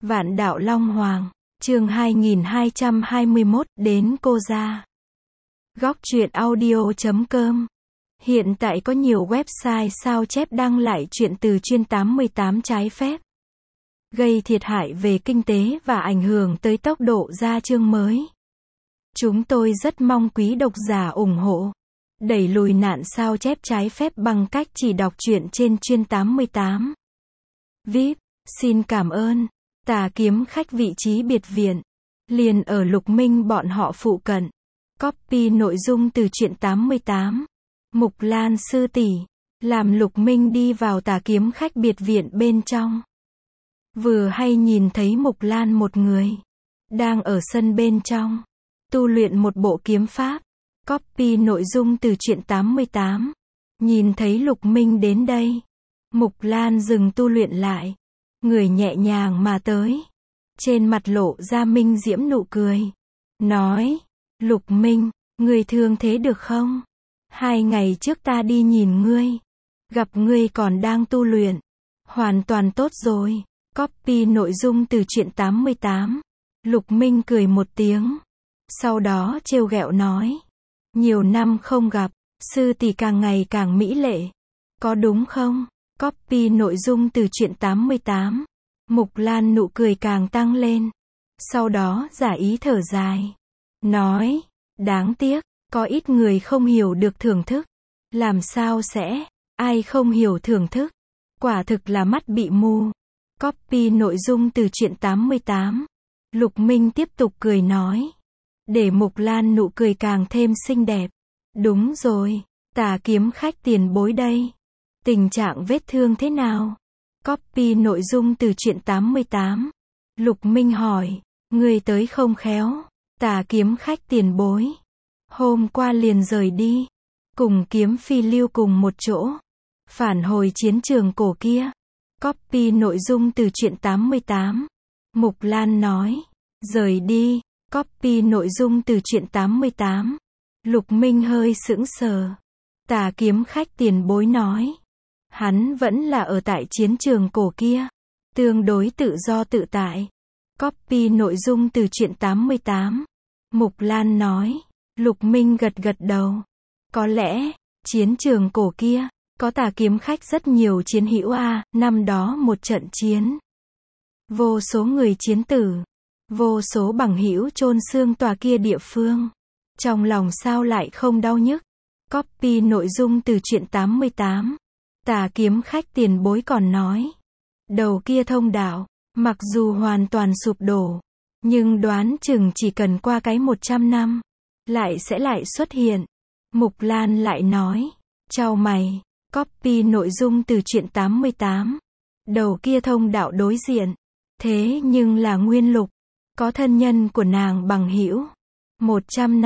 Vạn Đạo Long Hoàng, chương 2221, đến cô ra. Góc truyện audio.com. Hiện tại có nhiều website sao chép đăng lại truyện từ chuyên 88 trái phép, gây thiệt hại về kinh tế và ảnh hưởng tới tốc độ ra chương mới. Chúng tôi rất mong quý độc giả ủng hộ, đẩy lùi nạn sao chép trái phép bằng cách chỉ đọc truyện trên chuyên 88. VIP, xin cảm ơn. Tà kiếm khách vị trí biệt viện, liền ở Lục Minh bọn họ phụ cận. Copy nội dung từ truyện 88. Mục Lan sư tỷ, làm Lục Minh đi vào tà kiếm khách biệt viện bên trong. Vừa hay nhìn thấy Mục Lan một người, đang ở sân bên trong, tu luyện một bộ kiếm pháp. Copy nội dung từ truyện 88. Nhìn thấy Lục Minh đến đây, Mục Lan dừng tu luyện lại. Người nhẹ nhàng mà tới, trên mặt lộ ra minh diễm nụ cười, nói, Lục Minh, người thương thế được không? 2 ngày trước ta đi nhìn ngươi, gặp ngươi còn đang tu luyện, hoàn toàn tốt rồi. Copy nội dung từ truyện 88. Lục Minh cười một tiếng, sau đó trêu ghẹo nói, nhiều năm không gặp, sư tỷ càng ngày càng mỹ lệ, có đúng không? Copy nội dung từ truyện 88. Mục Lan nụ cười càng tăng lên, sau đó giả ý thở dài, nói, đáng tiếc, có ít người không hiểu được thưởng thức. Làm sao sẽ, ai không hiểu thưởng thức, quả thực là mắt bị mù. Copy nội dung từ truyện 88. Lục Minh tiếp tục cười nói, để Mục Lan nụ cười càng thêm xinh đẹp. Đúng rồi, tà kiếm khách tiền bối đây, tình trạng vết thương thế nào? Copy nội dung từ truyện 88. Lục Minh hỏi, người tới không khéo, tà kiếm khách tiền bối hôm qua liền rời đi, cùng kiếm phi lưu cùng một chỗ, phản hồi chiến trường cổ kia. Copy nội dung từ truyện 88. Mục Lan nói, rời đi. Copy nội dung từ truyện 88. Lục Minh hơi sững sờ. Tà kiếm khách tiền bối nói, hắn vẫn là ở tại chiến trường cổ kia, tương đối tự do tự tại. Copy nội dung từ truyện 88. Mục Lan nói, Lục Minh gật gật đầu. Có lẽ, chiến trường cổ kia, có tà kiếm khách rất nhiều chiến hữu năm đó một trận chiến, vô số người chiến tử, vô số bằng hữu chôn xương tòa kia địa phương. Trong lòng sao lại không đau nhức? Copy nội dung từ truyện 88. Tà kiếm khách tiền bối còn nói, đầu kia thông đạo, mặc dù hoàn toàn sụp đổ, nhưng đoán chừng chỉ cần qua cái 100 năm, lại sẽ lại xuất hiện. Mục Lan lại nói, chau mày. Copy nội dung từ truyện 88. Đầu kia thông đạo đối diện, thế nhưng là Nguyên Lục, có thân nhân của nàng bằng hữu. 100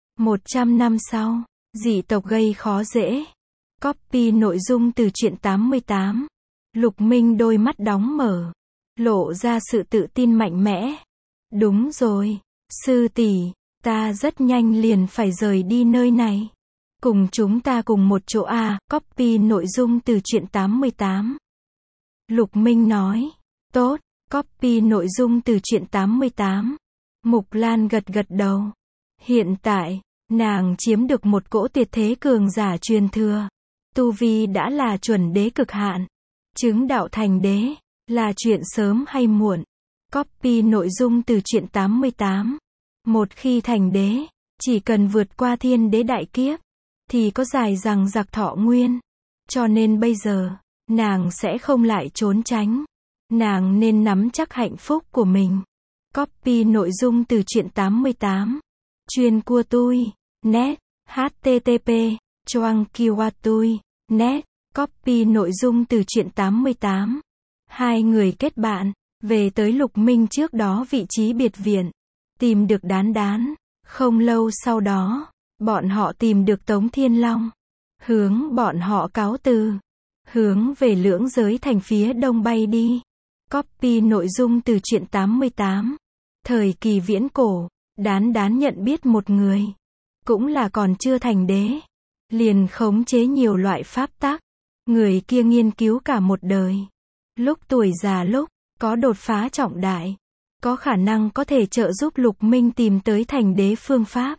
năm sau, dị tộc gây khó dễ. Copy nội dung từ truyện 88. Lục Minh đôi mắt đóng mở, lộ ra sự tự tin mạnh mẽ. Đúng rồi, sư tỷ, ta rất nhanh liền phải rời đi nơi này. Cùng chúng ta cùng một chỗ Copy nội dung từ truyện 88. Lục Minh nói, tốt. Copy nội dung từ truyện 88. Mục Lan gật gật đầu. Hiện tại, nàng chiếm được một cỗ tuyệt thế cường giả truyền thừa. Tu vi đã là chuẩn đế cực hạn. Chứng đạo thành đế, là chuyện sớm hay muộn. Copy nội dung từ truyện 88. Một khi thành đế, chỉ cần vượt qua thiên đế đại kiếp, thì có dài rằng giặc thọ nguyên. Cho nên bây giờ, nàng sẽ không lại trốn tránh. Nàng nên nắm chắc hạnh phúc của mình. Copy nội dung từ truyện 88. Chuyên cua tui, net, http, choang kiwa tui, net. Copy nội dung từ truyện 88. Hai người kết bạn, về tới Lục Minh trước đó vị trí biệt viện, tìm được Đán Đán. Không lâu sau đó, bọn họ tìm được Tống Thiên Long, hướng bọn họ cáo từ, hướng về Lưỡng Giới Thành phía đông bay đi. Copy nội dung từ truyện 88. Thời kỳ viễn cổ, Đán Đán nhận biết một người, cũng là còn chưa thành đế, liền khống chế nhiều loại pháp tắc. Người kia nghiên cứu cả một đời, lúc tuổi già lúc có đột phá trọng đại, có khả năng có thể trợ giúp Lục Minh tìm tới thành đế phương pháp.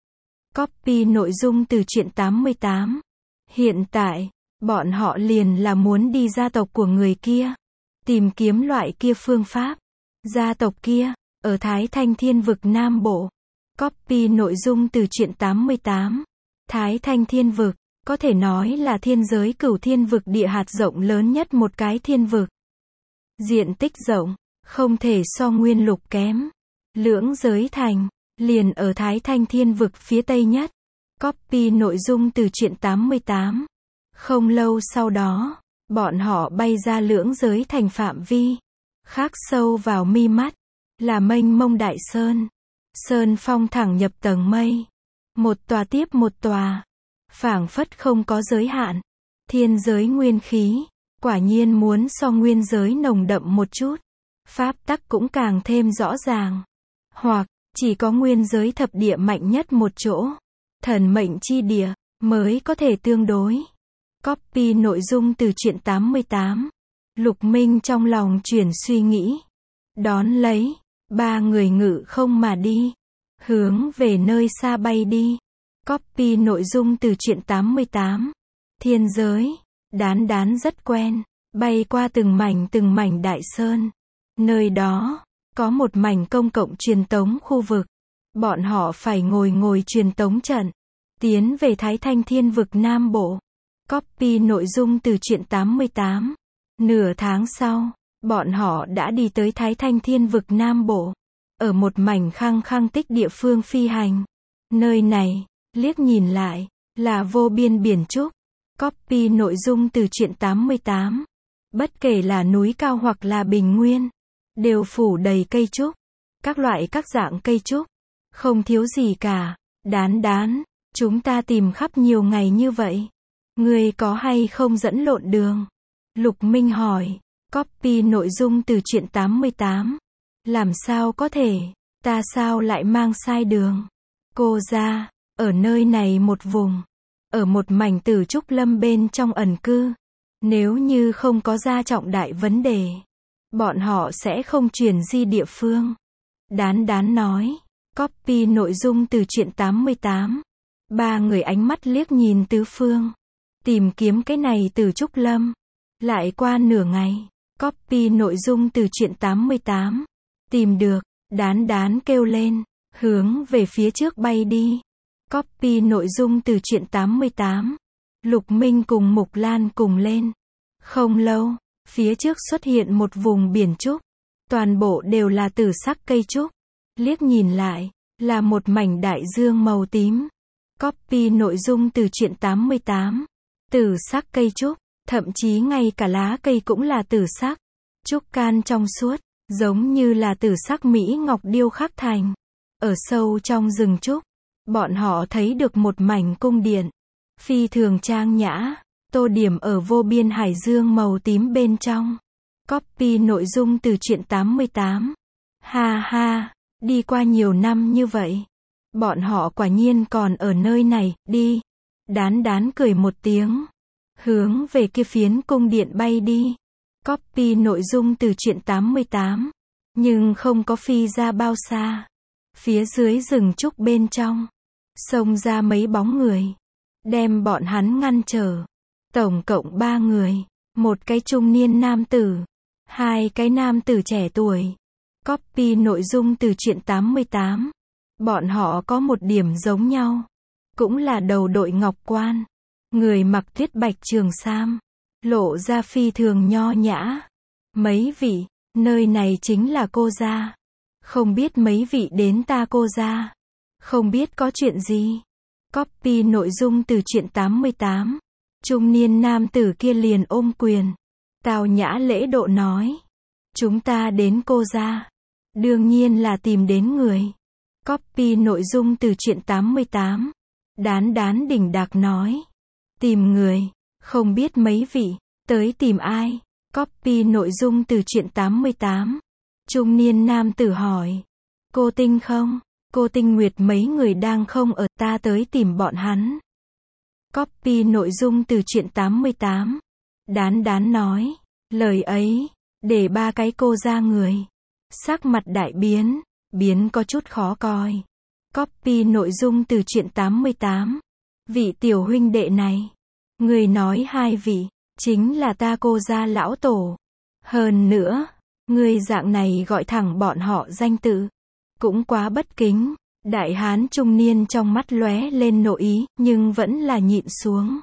Copy nội dung từ truyện 88. Hiện tại, bọn họ liền là muốn đi gia tộc của người kia, tìm kiếm loại kia phương pháp. Gia tộc kia, ở Thái Thanh Thiên Vực Nam Bộ. Copy nội dung từ truyện 88. Thái Thanh Thiên Vực, có thể nói là thiên giới Cửu Thiên Vực địa hạt rộng lớn nhất một cái thiên vực. Diện tích rộng, không thể so Nguyên Lục kém. Lưỡng giới thành, liền ở Thái Thanh Thiên Vực phía tây nhất. Copy nội dung từ truyện 88. Không lâu sau đó, bọn họ bay ra lưỡng giới thành phạm vi. Khắc sâu vào mi mắt, là mênh mông đại sơn. Sơn phong thẳng nhập tầng mây. Một tòa tiếp một tòa. Phảng phất không có giới hạn. Thiên giới nguyên khí, quả nhiên muốn so nguyên giới nồng đậm một chút. Pháp tắc cũng càng thêm rõ ràng. Hoặc, chỉ có nguyên giới thập địa mạnh nhất một chỗ. Thần mệnh chi địa, mới có thể tương đối. Copy nội dung từ truyện 88. Lục Minh trong lòng chuyển suy nghĩ. Đón lấy, ba người ngự không mà đi. Hướng về nơi xa bay đi. Copy nội dung từ truyện 88. Thiên giới, Đán Đán rất quen. Bay qua từng mảnh đại sơn. Nơi đó, có một mảnh công cộng truyền tống khu vực. Bọn họ phải ngồi truyền tống trận. Tiến về Thái Thanh Thiên Vực Nam Bộ. Copy nội dung từ truyện 88. Nửa tháng sau, bọn họ đã đi tới Thái Thanh Thiên Vực Nam Bộ. Ở một mảnh khăng tích địa phương phi hành. Nơi này, liếc nhìn lại, là vô biên biển trúc. Copy nội dung từ truyện 88. Bất kể là núi cao hoặc là bình nguyên, đều phủ đầy cây trúc. Các loại các dạng cây trúc. Không thiếu gì cả. Đán Đán, chúng ta tìm khắp nhiều ngày như vậy. Ngươi có hay không dẫn lộn đường? Lục Minh hỏi. Copy nội dung từ truyện 88. Làm sao có thể, ta sao lại mang sai đường? Cô ra, ở nơi này một vùng, ở một mảnh tử trúc lâm bên trong ẩn cư. Nếu như không có ra trọng đại vấn đề, bọn họ sẽ không chuyển di địa phương. Đán Đán nói. Copy nội dung từ truyện 88. Ba người ánh mắt liếc nhìn tứ phương. Tìm kiếm cái này tử trúc lâm. Lại qua nửa ngày. Copy nội dung từ truyện 88. Tìm được. Đán Đán kêu lên. Hướng về phía trước bay đi. Copy nội dung từ truyện 88. Lục Minh cùng Mục Lan cùng lên. Không lâu, phía trước xuất hiện một vùng biển trúc. Toàn bộ đều là tử sắc cây trúc. Liếc nhìn lại, là một mảnh đại dương màu tím. Copy nội dung từ truyện 88. Tử sắc cây trúc, thậm chí ngay cả lá cây cũng là tử sắc. Trúc can trong suốt, giống như là tử sắc mỹ ngọc điêu khắc thành. Ở sâu trong rừng trúc, bọn họ thấy được một mảnh cung điện. Phi thường trang nhã, tô điểm ở vô biên hải dương màu tím bên trong. Copy nội dung từ truyện 88. Ha ha, đi qua nhiều năm như vậy. Bọn họ quả nhiên còn ở nơi này, đi. Đán Đán cười một tiếng. Hướng về kia phiến cung điện bay đi. Copy nội dung từ truyện 88. Nhưng không có phi ra bao xa. Phía dưới rừng trúc bên trong, xông ra mấy bóng người. Đem bọn hắn ngăn trở. Tổng cộng 3 người. Một cái trung niên nam tử. 2 cái nam tử trẻ tuổi. Copy nội dung từ truyện 88. Bọn họ có một điểm giống nhau. Cũng là đầu đội ngọc quan. Người mặc tuyết bạch trường sam. Lộ ra phi thường nho nhã. Mấy vị, nơi này chính là cô gia. Không biết mấy vị đến ta cô gia. Không biết có chuyện gì. Copy nội dung từ truyện 88. Trung niên nam tử kia liền ôm quyền. Tào nhã lễ độ nói. Chúng ta đến cô gia. Đương nhiên là tìm đến người. Copy nội dung từ truyện 88. Đán Đán đỉnh đạc nói. Tìm người. Không biết mấy vị, tới tìm ai? Copy nội dung từ truyện 88. Trung niên nam tử hỏi. Cô Tinh không? Cô Tinh Nguyệt mấy người đang không ở, ta tới tìm bọn hắn. Copy nội dung từ truyện 88. Đán Đán nói. Lời ấy, để ba cái cô ra người. Sắc mặt đại biến, biến có chút khó coi. Copy nội dung từ truyện 88. Vị tiểu huynh đệ này. Người nói hai vị, chính là ta cô gia lão tổ. Hơn nữa, người dạng này gọi thẳng bọn họ danh tự. Cũng quá bất kính. Đại hán trung niên trong mắt lóe lên nội ý, nhưng vẫn là nhịn xuống.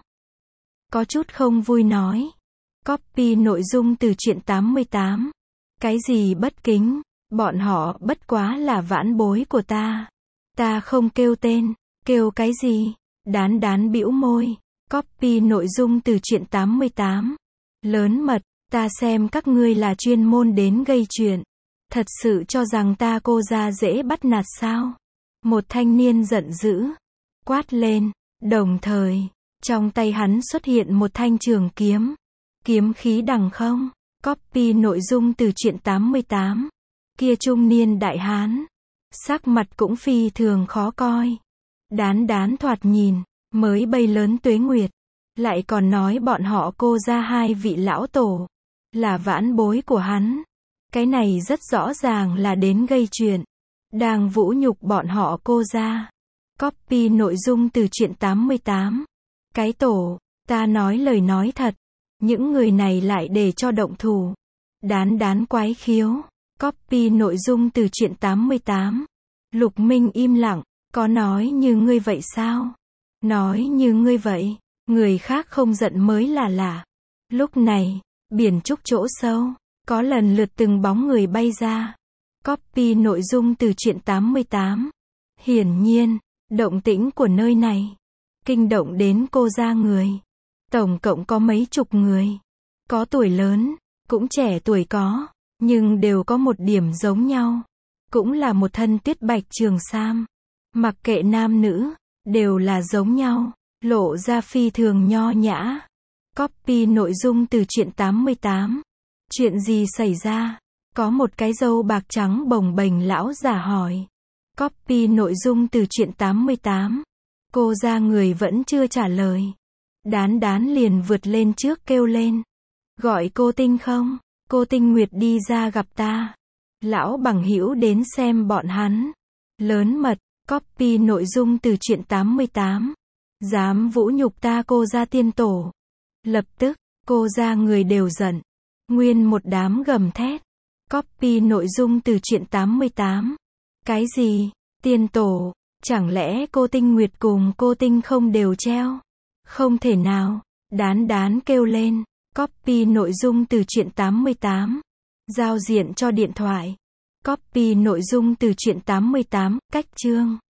Có chút không vui nói. Copy nội dung từ truyện 88. Cái gì bất kính, bọn họ bất quá là vãn bối của ta. Ta không kêu tên, kêu cái gì? Đán đán bĩu môi. Copy nội dung từ truyện 88. Lớn mật, ta xem các ngươi là chuyên môn đến gây chuyện. Thật sự cho rằng ta cô gia dễ bắt nạt sao? Một thanh niên giận dữ, quát lên, đồng thời, trong tay hắn xuất hiện một thanh trường kiếm. Kiếm khí đằng không. Copy nội dung từ truyện 88. Kia trung niên đại hán, sắc mặt cũng phi thường khó coi. Đán đán thoạt nhìn, mới bay lớn tuế nguyệt. Lại còn nói bọn họ cô gia hai vị lão tổ, là vãn bối của hắn. Cái này rất rõ ràng là đến gây chuyện. Đang vũ nhục bọn họ cô gia. Copy nội dung từ truyện 88. Cái tổ, ta nói lời nói thật. Những người này lại để cho động thủ. Đán đán quái khiếu. Copy nội dung từ truyện 88. Lục Minh im lặng. Có nói như ngươi vậy sao? Nói như ngươi vậy. Người khác không giận mới là lạ. Lúc này, biển trúc chỗ sâu, có lần lượt từng bóng người bay ra. Copy nội dung từ truyện 88. Hiển nhiên, động tĩnh của nơi này kinh động đến cô gia người. Tổng cộng có mấy chục người. Có tuổi lớn, cũng trẻ tuổi có, nhưng đều có một điểm giống nhau. Cũng là một thân tuyết bạch trường sam. Mặc kệ nam nữ, đều là giống nhau, lộ ra phi thường nho nhã. Copy nội dung từ truyện 88. Chuyện gì xảy ra? Có một cái râu bạc trắng bồng bềnh lão giả hỏi. Copy nội dung từ truyện 88. Cô gia người vẫn chưa trả lời. Đán đán liền vượt lên trước kêu lên. Gọi cô Tinh không? Cô Tinh Nguyệt đi ra gặp ta. Lão bằng hữu đến xem bọn hắn. Lớn mật. Copy nội dung từ truyện 88. Dám vũ nhục ta cô gia tiên tổ. Lập tức, cô gia người đều giận. Nguyên một đám gầm thét. Copy nội dung từ truyện 88. Cái gì? Tiên tổ? Chẳng lẽ cô Tinh Nguyệt cùng cô Tinh không đều treo? Không thể nào. Đán đán kêu lên. Copy nội dung từ truyện 88. Giao diện cho điện thoại. Copy nội dung từ truyện 88. Cách chương.